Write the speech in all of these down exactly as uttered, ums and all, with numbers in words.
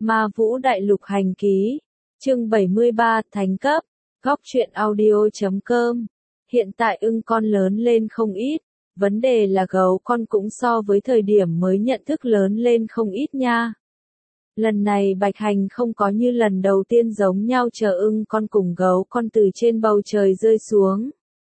Ma Vũ Đại Lục Hành Ký, chương bảy mươi ba, Thánh Cấp, Góc Truyện Audio chấm com. Hiện tại ưng con lớn lên không ít, vấn đề là gấu con cũng so với thời điểm mới nhận thức lớn lên không ít nha. Lần này Bạch Hành không có như lần đầu tiên giống nhau chờ ưng con cùng gấu con từ trên bầu trời rơi xuống,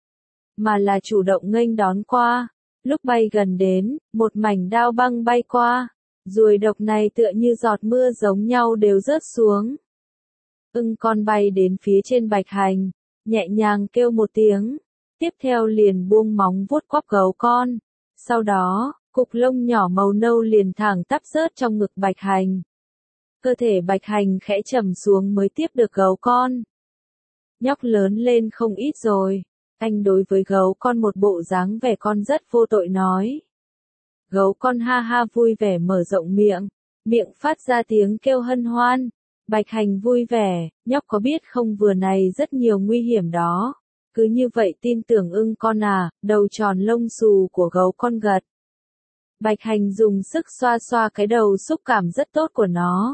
mà là chủ động nghênh đón qua. Lúc bay gần đến, một mảnh đao băng bay qua, ruồi độc này tựa như giọt mưa giống nhau đều rớt xuống. Ưng con bay đến phía trên Bạch Hành, nhẹ nhàng kêu một tiếng, tiếp theo liền buông móng vuốt quắp gấu con. Sau đó, cục lông nhỏ màu nâu liền thẳng tắp rớt trong ngực Bạch Hành. Cơ thể Bạch Hành khẽ trầm xuống mới tiếp được gấu con. Nhóc lớn lên không ít rồi. Anh đối với gấu con một bộ dáng vẻ con rất vô tội nói. Gấu con ha ha vui vẻ mở rộng miệng, miệng phát ra tiếng kêu hân hoan. Bạch Hành vui vẻ, nhóc có biết không vừa này rất nhiều nguy hiểm đó. Cứ như vậy tin tưởng ưng con à, đầu tròn lông xù của gấu con gật. Bạch Hành dùng sức xoa xoa cái đầu xúc cảm rất tốt của nó.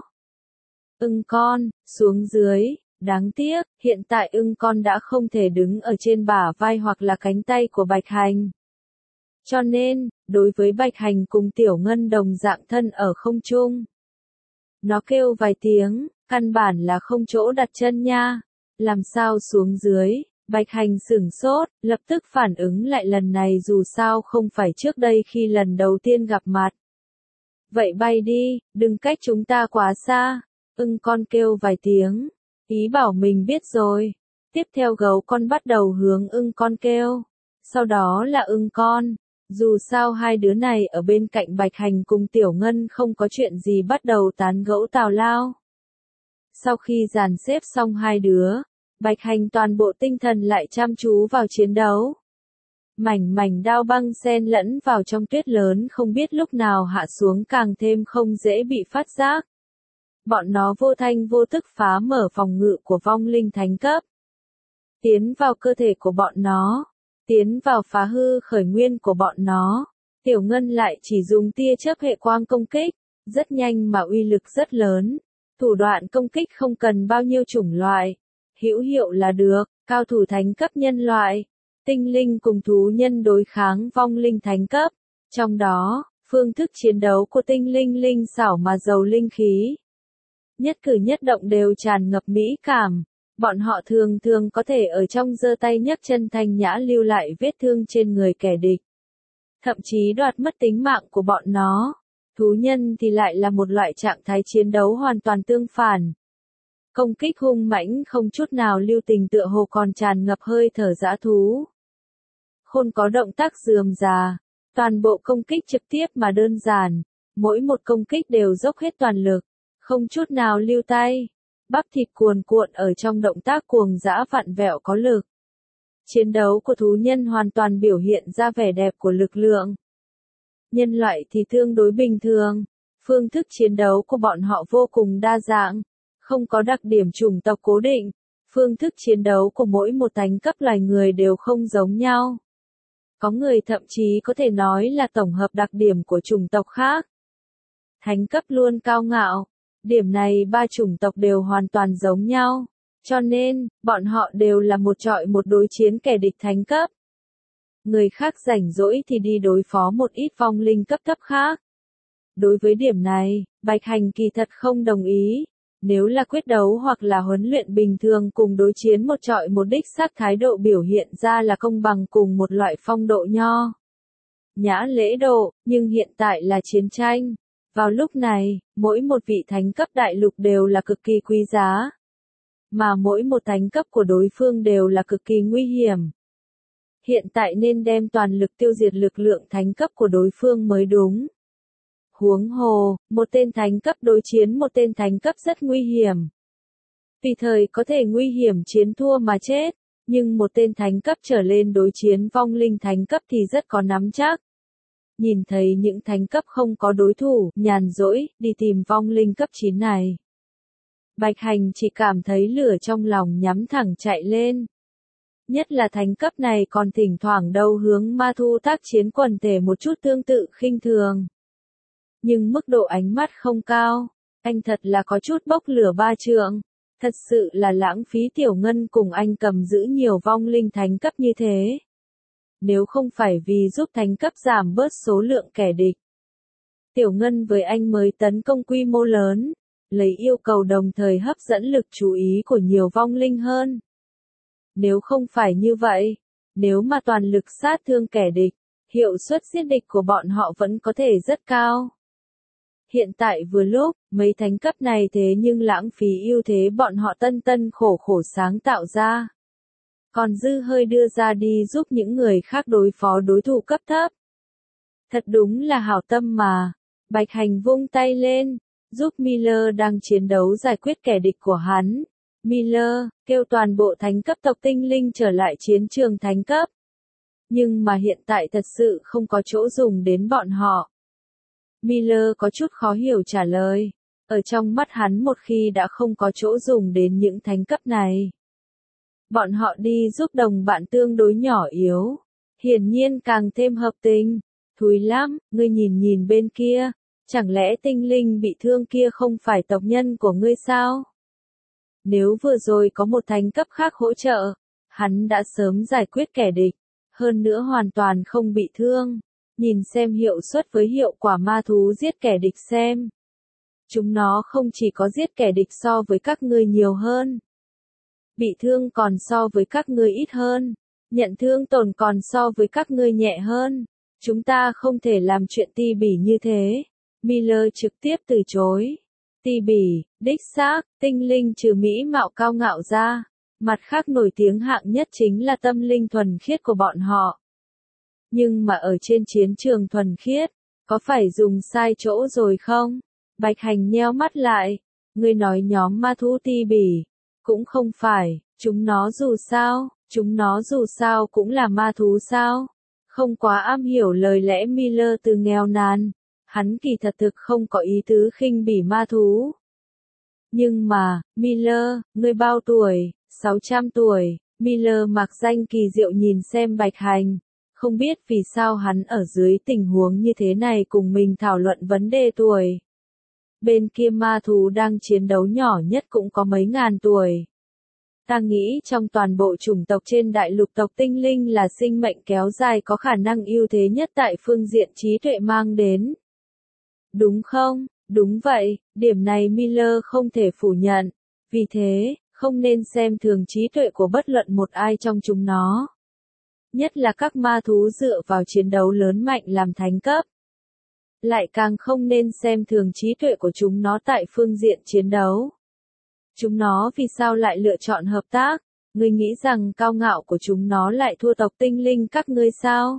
Ưng con, xuống dưới. Đáng tiếc, hiện tại ưng con đã không thể đứng ở trên bả vai hoặc là cánh tay của Bạch Hành. Cho nên, đối với Bạch Hành cùng Tiểu Ngân đồng dạng thân ở không trung. Nó kêu vài tiếng, căn bản là không chỗ đặt chân nha. Làm sao xuống dưới, Bạch Hành sửng sốt, lập tức phản ứng lại lần này dù sao không phải trước đây khi lần đầu tiên gặp mặt. Vậy bay đi, đừng cách chúng ta quá xa. Ưng con kêu vài tiếng. Ý bảo mình biết rồi. Tiếp theo gấu con bắt đầu hướng ưng con kêu. Sau đó là ưng con. Dù sao hai đứa này ở bên cạnh Bạch Hành cùng Tiểu Ngân không có chuyện gì bắt đầu tán gẫu tào lao. Sau khi dàn xếp xong hai đứa, Bạch Hành toàn bộ tinh thần lại chăm chú vào chiến đấu. Mảnh mảnh đao băng xen lẫn vào trong tuyết lớn không biết lúc nào hạ xuống càng thêm không dễ bị phát giác. Bọn nó vô thanh vô thức phá mở phòng ngự của vong linh thánh cấp. Tiến vào cơ thể của bọn nó. Tiến vào phá hư khởi nguyên của bọn nó. Tiểu Ngân lại chỉ dùng tia chớp hệ quang công kích. Rất nhanh mà uy lực rất lớn. Thủ đoạn công kích không cần bao nhiêu chủng loại. Hữu hiệu là được. Cao thủ thánh cấp nhân loại. Tinh linh cùng thú nhân đối kháng vong linh thánh cấp. Trong đó, phương thức chiến đấu của tinh linh linh xảo mà giàu linh khí. Nhất cử nhất động đều tràn ngập mỹ cảm. Bọn họ thường thường có thể ở trong giơ tay nhấc chân thanh nhã lưu lại vết thương trên người kẻ địch. Thậm chí đoạt mất tính mạng của bọn nó. Thú nhân thì lại là một loại trạng thái chiến đấu hoàn toàn tương phản. Công kích hung mãnh không chút nào lưu tình tựa hồ còn tràn ngập hơi thở dã thú. Khôn có động tác rườm rà. Toàn bộ công kích trực tiếp mà đơn giản. Mỗi một công kích đều dốc hết toàn lực. Không chút nào lưu tay, bắp thịt cuồn cuộn ở trong động tác cuồng dã vặn vẹo có lực. Chiến đấu của thú nhân hoàn toàn biểu hiện ra vẻ đẹp của lực lượng. Nhân loại thì tương đối bình thường, phương thức chiến đấu của bọn họ vô cùng đa dạng, không có đặc điểm chủng tộc cố định, phương thức chiến đấu của mỗi một thánh cấp loài người đều không giống nhau. Có người thậm chí có thể nói là tổng hợp đặc điểm của chủng tộc khác. Thánh cấp luôn cao ngạo. Điểm này ba chủng tộc đều hoàn toàn giống nhau, cho nên, bọn họ đều là một trọi một đối chiến kẻ địch thánh cấp. Người khác rảnh rỗi thì đi đối phó một ít vong linh cấp thấp khác. Đối với điểm này, Bạch Hành kỳ thật không đồng ý. Nếu là quyết đấu hoặc là huấn luyện bình thường cùng đối chiến một trọi một đích xác thái độ biểu hiện ra là công bằng cùng một loại phong độ nho nhã lễ độ, nhưng hiện tại là chiến tranh. Vào lúc này, mỗi một vị thánh cấp đại lục đều là cực kỳ quý giá. Mà mỗi một thánh cấp của đối phương đều là cực kỳ nguy hiểm. Hiện tại nên đem toàn lực tiêu diệt lực lượng thánh cấp của đối phương mới đúng. Huống hồ, một tên thánh cấp đối chiến một tên thánh cấp rất nguy hiểm. Tùy thời có thể nguy hiểm chiến thua mà chết, nhưng một tên thánh cấp trở lên đối chiến vong linh thánh cấp thì rất có nắm chắc. Nhìn thấy những thánh cấp không có đối thủ, nhàn rỗi, đi tìm vong linh cấp chín này. Bạch Hành chỉ cảm thấy lửa trong lòng nhắm thẳng chạy lên. Nhất là thánh cấp này còn thỉnh thoảng đâu hướng ma thu tác chiến quần thể một chút tương tự khinh thường. Nhưng mức độ ánh mắt không cao. Anh thật là có chút bốc lửa ba trượng. Thật sự là lãng phí tiểu ngân cùng anh cầm giữ nhiều vong linh thánh cấp như thế. Nếu không phải vì giúp thánh cấp giảm bớt số lượng kẻ địch. Tiểu ngân với anh mới tấn công quy mô lớn, lấy yêu cầu đồng thời hấp dẫn lực chú ý của nhiều vong linh hơn. Nếu không phải như vậy, nếu mà toàn lực sát thương kẻ địch, hiệu suất giết địch của bọn họ vẫn có thể rất cao. Hiện tại vừa lúc, mấy thánh cấp này thế nhưng lãng phí ưu thế bọn họ tân tân khổ khổ sáng tạo ra. Còn dư hơi đưa ra đi giúp những người khác đối phó đối thủ cấp thấp. Thật đúng là hảo tâm mà. Bạch Hành vung tay lên, giúp Miller đang chiến đấu giải quyết kẻ địch của hắn. Miller, kêu toàn bộ thánh cấp tộc tinh linh trở lại chiến trường thánh cấp. Nhưng mà hiện tại thật sự không có chỗ dùng đến bọn họ. Miller có chút khó hiểu trả lời. Ở trong mắt hắn một khi đã không có chỗ dùng đến những thánh cấp này. Bọn họ đi giúp đồng bạn tương đối nhỏ yếu. Hiển nhiên càng thêm hợp tình. Thúi lắm, ngươi nhìn nhìn bên kia. Chẳng lẽ tinh linh bị thương kia không phải tộc nhân của ngươi sao? Nếu vừa rồi có một thánh cấp khác hỗ trợ, hắn đã sớm giải quyết kẻ địch. Hơn nữa hoàn toàn không bị thương. Nhìn xem hiệu suất với hiệu quả ma thú giết kẻ địch xem. Chúng nó không chỉ có giết kẻ địch so với các ngươi nhiều hơn. Bị thương còn so với các ngươi ít hơn. Nhận thương tổn còn so với các ngươi nhẹ hơn. Chúng ta không thể làm chuyện ti bỉ như thế. Miller trực tiếp từ chối. Ti bỉ, đích xác, tinh linh trừ mỹ mạo cao ngạo ra. Mặt khác nổi tiếng hạng nhất chính là tâm linh thuần khiết của bọn họ. Nhưng mà ở trên chiến trường thuần khiết, có phải dùng sai chỗ rồi không? Bạch Hành nheo mắt lại. Ngươi nói nhóm ma thú ti bỉ. Cũng không phải, chúng nó dù sao, chúng nó dù sao cũng là ma thú sao? Không quá am hiểu lời lẽ Miller từ nghèo nàn. Hắn kỳ thật thực không có ý tứ khinh bỉ ma thú. Nhưng mà, Miller, ngươi bao tuổi? sáu trăm tuổi. Miller mặc danh kỳ diệu nhìn xem Bạch Hành. Không biết vì sao hắn ở dưới tình huống như thế này cùng mình thảo luận vấn đề tuổi. Bên kia ma thú đang chiến đấu nhỏ nhất cũng có mấy ngàn tuổi. Ta nghĩ trong toàn bộ chủng tộc trên đại lục tộc tinh linh là sinh mệnh kéo dài có khả năng ưu thế nhất tại phương diện trí tuệ mang đến. Đúng không? Đúng vậy, điểm này Miller không thể phủ nhận. Vì thế, không nên xem thường trí tuệ của bất luận một ai trong chúng nó. Nhất là các ma thú dựa vào chiến đấu lớn mạnh làm thánh cấp. Lại càng không nên xem thường trí tuệ của chúng nó tại phương diện chiến đấu. Chúng nó vì sao lại lựa chọn hợp tác? Ngươi nghĩ rằng cao ngạo của chúng nó lại thua tộc tinh linh các ngươi sao?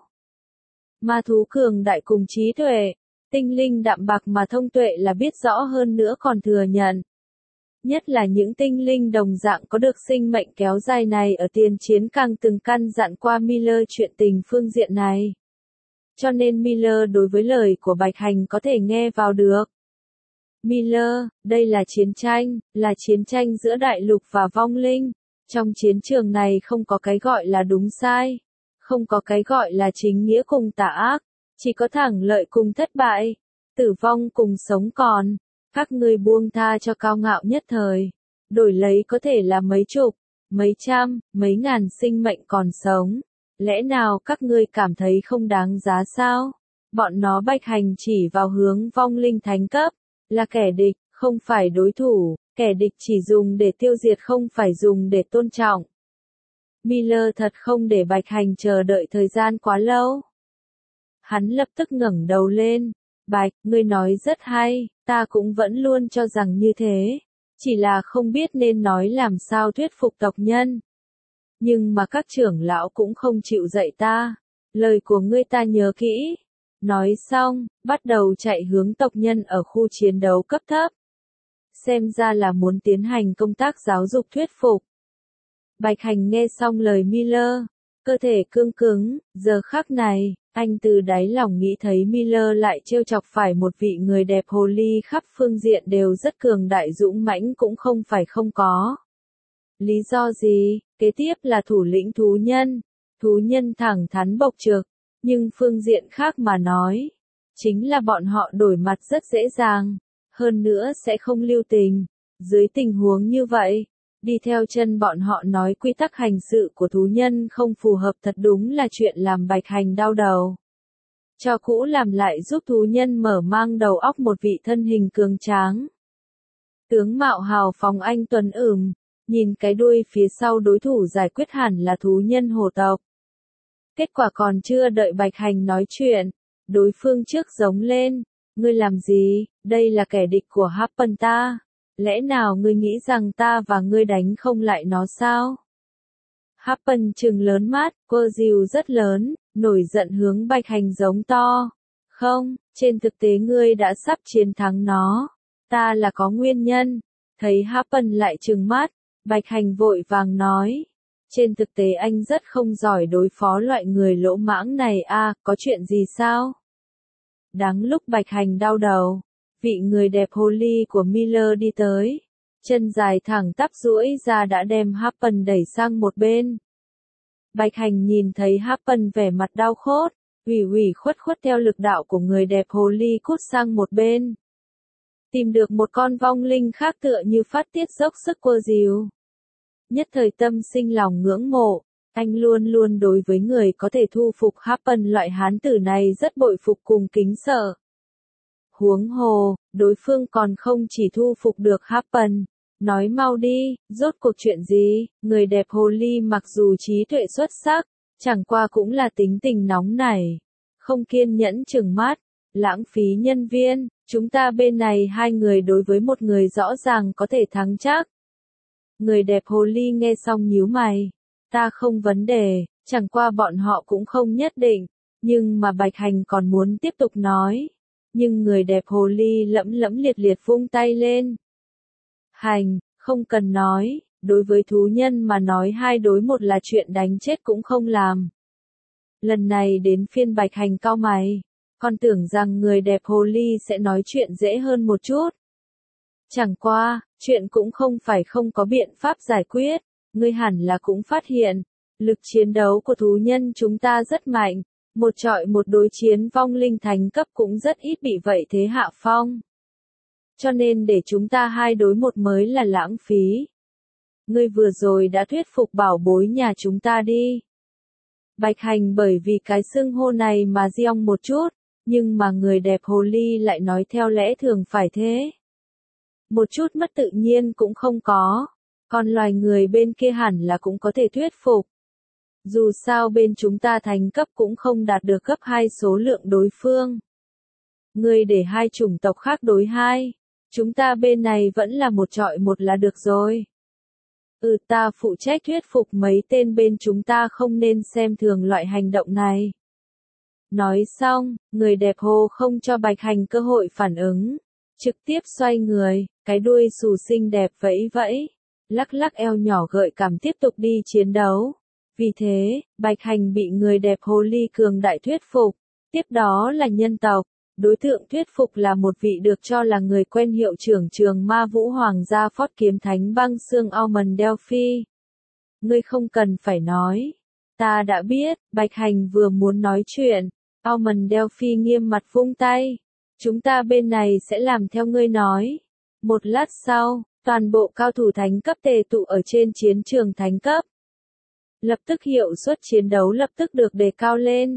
Ma thú cường đại cùng trí tuệ, tinh linh đạm bạc mà thông tuệ là biết rõ hơn nữa còn thừa nhận. Nhất là những tinh linh đồng dạng có được sinh mệnh kéo dài này ở tiền chiến càng từng căn dặn qua Miller chuyện tình phương diện này. Cho nên Miller đối với lời của Bạch Hành có thể nghe vào được. Miller, đây là chiến tranh, là chiến tranh giữa đại lục và vong linh. Trong chiến trường này không có cái gọi là đúng sai. Không có cái gọi là chính nghĩa cùng tà ác. Chỉ có thẳng lợi cùng thất bại. Tử vong cùng sống còn. Các ngươi buông tha cho cao ngạo nhất thời. Đổi lấy có thể là mấy chục, mấy trăm, mấy ngàn sinh mệnh còn sống. Lẽ nào các ngươi cảm thấy không đáng giá sao? Bọn nó Bạch Hành chỉ vào hướng vong linh thánh cấp. Là kẻ địch, không phải đối thủ. Kẻ địch chỉ dùng để tiêu diệt không phải dùng để tôn trọng. Miller thật không để Bạch Hành chờ đợi thời gian quá lâu. Hắn lập tức ngẩng đầu lên. Bạch, ngươi nói rất hay, ta cũng vẫn luôn cho rằng như thế. Chỉ là không biết nên nói làm sao thuyết phục tộc nhân. Nhưng mà các trưởng lão cũng không chịu dạy ta. Lời của ngươi ta nhớ kỹ. Nói xong, bắt đầu chạy hướng tộc nhân ở khu chiến đấu cấp thấp. Xem ra là muốn tiến hành công tác giáo dục thuyết phục. Bạch Hành nghe xong lời Miller, cơ thể cương cứng, giờ khắc này, anh từ đáy lòng nghĩ thấy Miller lại trêu chọc phải một vị người đẹp hồ ly khắp phương diện đều rất cường đại dũng mãnh cũng không phải không có. Lý do gì? Kế tiếp là thủ lĩnh thú nhân. Thú nhân thẳng thắn bộc trực, nhưng phương diện khác mà nói, chính là bọn họ đổi mặt rất dễ dàng. Hơn nữa sẽ không lưu tình. Dưới tình huống như vậy, đi theo chân bọn họ nói quy tắc hành sự của thú nhân không phù hợp thật đúng là chuyện làm Bạch Hành đau đầu. Cho cũ làm lại giúp thú nhân mở mang đầu óc một vị thân hình cường tráng. Tướng mạo hào phóng anh tuấn ửng, nhìn cái đuôi phía sau đối thủ giải quyết hẳn là thú nhân hồ tộc. Kết quả còn chưa đợi Bạch Hành nói chuyện, đối phương trước giống lên, ngươi làm gì, đây là kẻ địch của Happen ta, lẽ nào ngươi nghĩ rằng ta và ngươi đánh không lại nó sao? Happen trừng lớn mắt, cô dìu rất lớn, nổi giận hướng Bạch Hành giống to. Không, trên thực tế ngươi đã sắp chiến thắng nó. Ta là có nguyên nhân. Thấy Happen lại trừng mắt, Bạch Hành vội vàng nói. Trên thực tế anh rất không giỏi đối phó loại người lỗ mãng này à, có chuyện gì sao? Đáng lúc Bạch Hành đau đầu, vị người đẹp hồ ly của Miller đi tới. Chân dài thẳng tắp duỗi ra đã đem Happen đẩy sang một bên. Bạch Hành nhìn thấy Happen vẻ mặt đau khốt, ủy ủy khuất khuất theo lực đạo của người đẹp hồ ly cút sang một bên. Tìm được một con vong linh khác tựa như phát tiết dốc sức quơ dìu. Nhất thời tâm sinh lòng ngưỡng mộ, anh luôn luôn đối với người có thể thu phục Happen loại hán tử này rất bội phục cùng kính sợ. Huống hồ, đối phương còn không chỉ thu phục được Happen. Nói mau đi, rốt cuộc chuyện gì, người đẹp hồ ly mặc dù trí tuệ xuất sắc, chẳng qua cũng là tính tình nóng nảy, không kiên nhẫn chừng mắt, lãng phí nhân viên, chúng ta bên này hai người đối với một người rõ ràng có thể thắng chắc. Người đẹp hồ ly nghe xong nhíu mày, ta không vấn đề, chẳng qua bọn họ cũng không nhất định, nhưng mà Bạch Hành còn muốn tiếp tục nói, nhưng người đẹp hồ ly lẫm lẫm liệt liệt vung tay lên. Hành, không cần nói, đối với thú nhân mà nói hai đối một là chuyện đánh chết cũng không làm. Lần này đến phiên Bạch Hành cau mày, con tưởng rằng người đẹp hồ ly sẽ nói chuyện dễ hơn một chút. Chẳng qua, chuyện cũng không phải không có biện pháp giải quyết, ngươi hẳn là cũng phát hiện, lực chiến đấu của thú nhân chúng ta rất mạnh, một trọi một đối chiến vong linh thánh cấp cũng rất ít bị vậy thế hạ phong. Cho nên để chúng ta hai đối một mới là lãng phí. Ngươi vừa rồi đã thuyết phục bảo bối nhà chúng ta đi. Bạch Hành bởi vì cái xưng hô này mà giong một chút, nhưng mà người đẹp hồ ly lại nói theo lẽ thường phải thế. Một chút mất tự nhiên cũng không có, còn loài người bên kia hẳn là cũng có thể thuyết phục. Dù sao bên chúng ta thành cấp cũng không đạt được gấp hai số lượng đối phương. Ngươi để hai chủng tộc khác đối hai. Chúng ta bên này vẫn là một trọi một là được rồi. Ừ ta phụ trách thuyết phục mấy tên bên chúng ta không nên xem thường loại hành động này. Nói xong, người đẹp hồ không cho Bạch Hành cơ hội phản ứng. Trực tiếp xoay người, cái đuôi xù xinh đẹp vẫy vẫy. Lắc lắc eo nhỏ gợi cảm tiếp tục đi chiến đấu. Vì thế, Bạch Hành bị người đẹp hồ ly cường đại thuyết phục. Tiếp đó là nhân tộc. Đối tượng thuyết phục là một vị được cho là người quen hiệu trưởng trường ma vũ hoàng gia phót kiếm thánh băng xương Almond Delphi. Ngươi không cần phải nói. Ta đã biết, Bạch Hành vừa muốn nói chuyện. Almond Delphi nghiêm mặt vung tay. Chúng ta bên này sẽ làm theo ngươi nói. Một lát sau, toàn bộ cao thủ thánh cấp tề tụ ở trên chiến trường thánh cấp. Lập tức hiệu suất chiến đấu lập tức được đề cao lên.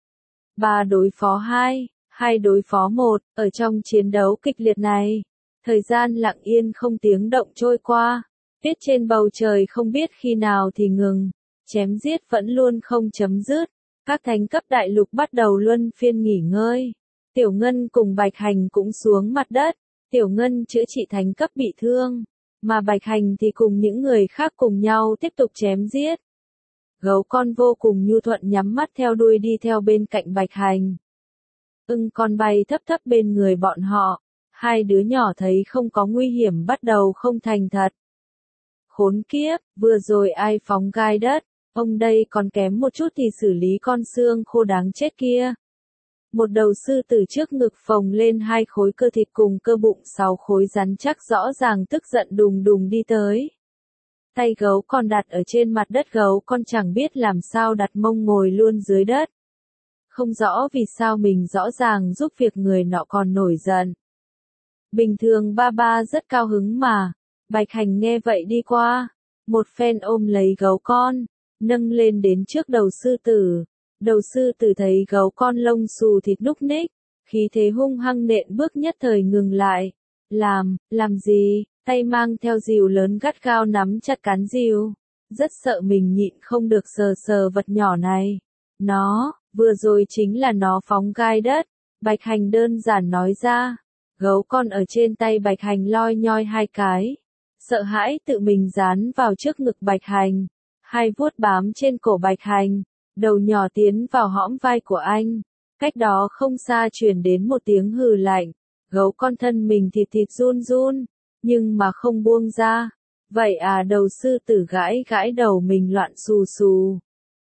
Ba đối phó hai. Hai đối phó một, ở trong chiến đấu kịch liệt này, thời gian lặng yên không tiếng động trôi qua, tuyết trên bầu trời không biết khi nào thì ngừng, chém giết vẫn luôn không chấm dứt, các thánh cấp đại lục bắt đầu luân phiên nghỉ ngơi, Tiểu Ngân cùng Bạch Hành cũng xuống mặt đất, Tiểu Ngân chữa trị thánh cấp bị thương, mà Bạch Hành thì cùng những người khác cùng nhau tiếp tục chém giết. Gấu con vô cùng nhu thuận nhắm mắt theo đuôi đi theo bên cạnh Bạch Hành. Ưng con bay thấp thấp bên người bọn họ, hai đứa nhỏ thấy không có nguy hiểm bắt đầu không thành thật. Khốn kiếp, vừa rồi ai phóng gai đất, ông đây còn kém một chút thì xử lý con xương khô đáng chết kia. Một đầu sư tử trước ngực phồng lên hai khối cơ thịt cùng cơ bụng sáu khối rắn chắc rõ ràng tức giận đùng đùng đi tới. Tay gấu con đặt ở trên mặt đất gấu con chẳng biết làm sao đặt mông ngồi luôn dưới đất. Không rõ vì sao mình rõ ràng giúp việc người nọ còn nổi giận. Bình thường ba ba rất cao hứng mà. Bạch Hành nghe vậy đi qua, một phen ôm lấy gấu con, nâng lên đến trước đầu sư tử. Đầu sư tử thấy gấu con lông xù thịt núc ních, khí thế hung hăng nện bước nhất thời ngừng lại. Làm, làm gì, tay mang theo rìu lớn gắt gao nắm chặt cán rìu. Rất sợ mình nhịn không được sờ sờ vật nhỏ này. Nó, vừa rồi chính là nó phóng gai đất. Bạch Hành đơn giản nói ra. Gấu con ở trên tay Bạch Hành loi nhoi hai cái. Sợ hãi tự mình dán vào trước ngực Bạch Hành. Hai vuốt bám trên cổ Bạch Hành. Đầu nhỏ tiến vào hõm vai của anh. Cách đó không xa truyền đến một tiếng hừ lạnh. Gấu con thân mình thịt thịt run run. Nhưng mà không buông ra. Vậy à, đầu sư tử gãi gãi đầu mình loạn xù xù.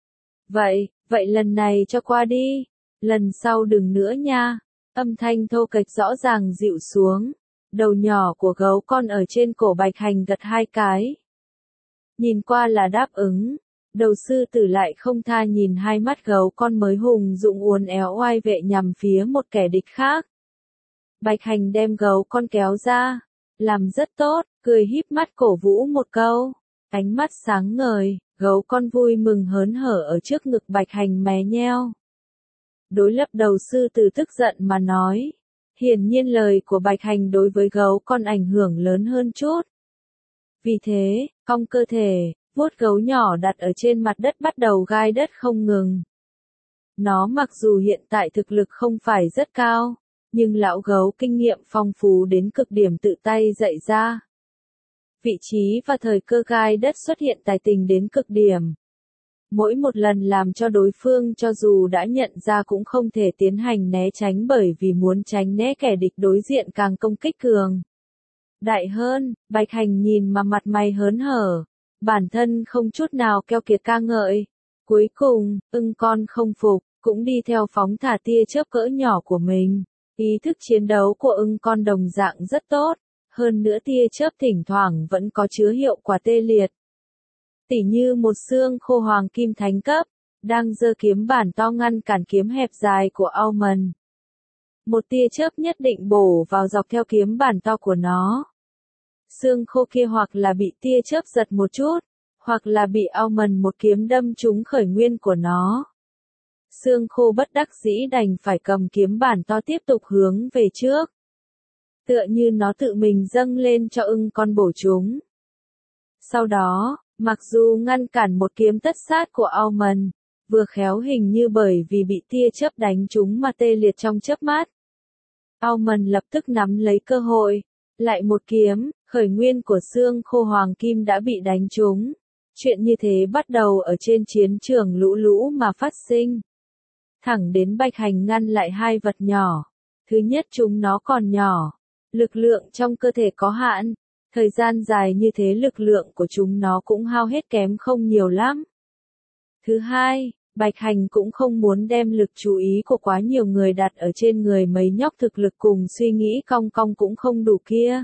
Vậy, vậy lần này cho qua đi. Lần sau đừng nữa nha. Âm thanh thô kệch rõ ràng dịu xuống. Đầu nhỏ của gấu con ở trên cổ Bạch Hành gật hai cái. Nhìn qua là đáp ứng. Đầu sư tử lại không tha nhìn hai mắt gấu con mới hùng dũng uốn éo oai vệ nhằm phía một kẻ địch khác. Bạch Hành đem gấu con kéo ra. Làm rất tốt, cười híp mắt cổ vũ một câu. Ánh mắt sáng ngời, gấu con vui mừng hớn hở ở trước ngực Bạch Hành mé nheo. Đối lập đầu sư tử tức giận mà nói. Hiển nhiên lời của Bạch Hành đối với gấu con ảnh hưởng lớn hơn chút. Vì thế, cong cơ thể, vuốt gấu nhỏ đặt ở trên mặt đất bắt đầu gai đất không ngừng. Nó mặc dù hiện tại thực lực không phải rất cao, nhưng lão gấu kinh nghiệm phong phú đến cực điểm tự tay dạy ra. Vị trí và thời cơ gai đất xuất hiện tài tình đến cực điểm. Mỗi một lần làm cho đối phương cho dù đã nhận ra cũng không thể tiến hành né tránh bởi vì muốn tránh né kẻ địch đối diện càng công kích cường. Đại hơn, Bạch Hành nhìn mà mặt mày hớn hở. Bản thân không chút nào keo kiệt ca ngợi. Cuối cùng, ưng con không phục, cũng đi theo phóng thả tia chớp cỡ nhỏ của mình. Ý thức chiến đấu của ưng con đồng dạng rất tốt. Hơn nữa tia chớp thỉnh thoảng vẫn có chứa hiệu quả tê liệt. Tỉ như một xương khô hoàng kim thánh cấp, đang giơ kiếm bản to ngăn cản kiếm hẹp dài của Almond. Một tia chớp nhất định bổ vào dọc theo kiếm bản to của nó. Xương khô kia hoặc là bị tia chớp giật một chút, hoặc là bị Almond một kiếm đâm trúng khởi nguyên của nó. Xương khô bất đắc dĩ đành phải cầm kiếm bản to tiếp tục hướng về trước. Tựa như nó tự mình dâng lên cho ưng con bổ chúng. Sau đó, mặc dù ngăn cản một kiếm tất sát của Almond, vừa khéo hình như bởi vì bị tia chớp đánh trúng mà tê liệt trong chớp mắt. Almond lập tức nắm lấy cơ hội, lại một kiếm, khởi nguyên của xương khô hoàng kim đã bị đánh trúng. Chuyện như thế bắt đầu ở trên chiến trường lũ lũ mà phát sinh. Thẳng đến Bạch Hành ngăn lại hai vật nhỏ. Thứ nhất chúng nó còn nhỏ. Lực lượng trong cơ thể có hạn. Thời gian dài như thế lực lượng của chúng nó cũng hao hết kém không nhiều lắm. Thứ hai, Bạch Hành cũng không muốn đem lực chú ý của quá nhiều người đặt ở trên người mấy nhóc thực lực cùng suy nghĩ cong cong cũng không đủ kia.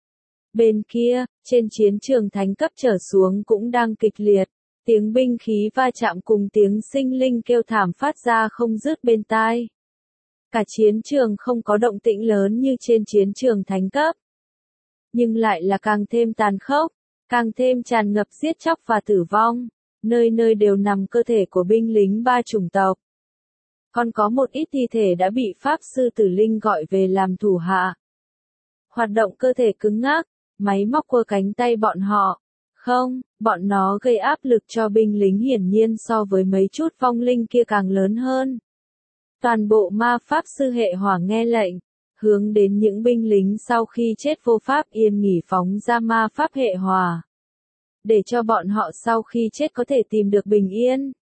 Bên kia, trên chiến trường thánh cấp trở xuống cũng đang kịch liệt. Tiếng binh khí va chạm cùng tiếng sinh linh kêu thảm phát ra không dứt bên tai. Cả chiến trường không có động tĩnh lớn như trên chiến trường thánh cấp. Nhưng lại là càng thêm tàn khốc, càng thêm tràn ngập giết chóc và tử vong. Nơi nơi đều nằm cơ thể của binh lính ba chủng tộc. Còn có một ít thi thể đã bị Pháp Sư Tử Linh gọi về làm thủ hạ. Hoạt động cơ thể cứng ngắc, máy móc quơ cánh tay bọn họ. Không, bọn nó gây áp lực cho binh lính hiển nhiên so với mấy chút vong linh kia càng lớn hơn. Toàn bộ ma Pháp Sư hệ hỏa nghe lệnh, hướng đến những binh lính sau khi chết vô pháp yên nghỉ phóng ra ma Pháp hệ hỏa. Để cho bọn họ sau khi chết có thể tìm được bình yên.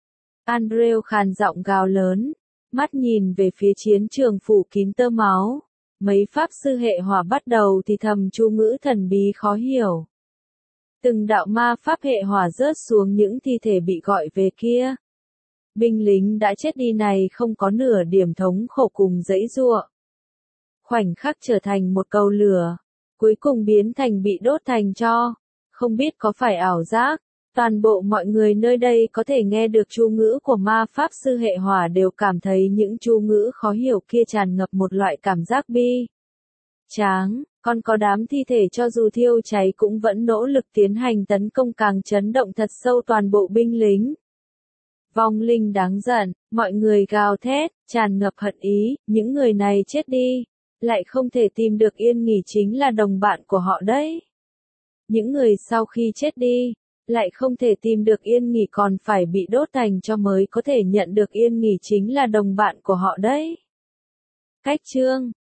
Andrew khàn giọng gào lớn, mắt nhìn về phía chiến trường phủ kín tơ máu. Mấy Pháp Sư hệ hỏa bắt đầu thì thầm chú ngữ thần bí khó hiểu. Từng đạo ma Pháp hệ hỏa rớt xuống những thi thể bị gọi về kia. Binh lính đã chết đi này không có nửa điểm thống khổ cùng dãy giụa. Khoảnh khắc trở thành một cầu lửa, cuối cùng biến thành bị đốt thành tro. Không biết có phải ảo giác, toàn bộ mọi người nơi đây có thể nghe được chú ngữ của ma Pháp Sư hệ hỏa đều cảm thấy những chú ngữ khó hiểu kia tràn ngập một loại cảm giác bi. tráng, còn có đám thi thể cho dù thiêu cháy cũng vẫn nỗ lực tiến hành tấn công càng chấn động thật sâu toàn bộ binh lính. Vong linh đáng giận, mọi người gào thét, tràn ngập hận ý, những người này chết đi, lại không thể tìm được yên nghỉ chính là đồng bạn của họ đấy. Những người sau khi chết đi, lại không thể tìm được yên nghỉ còn phải bị đốt thành tro mới có thể nhận được yên nghỉ chính là đồng bạn của họ đấy. Cách chương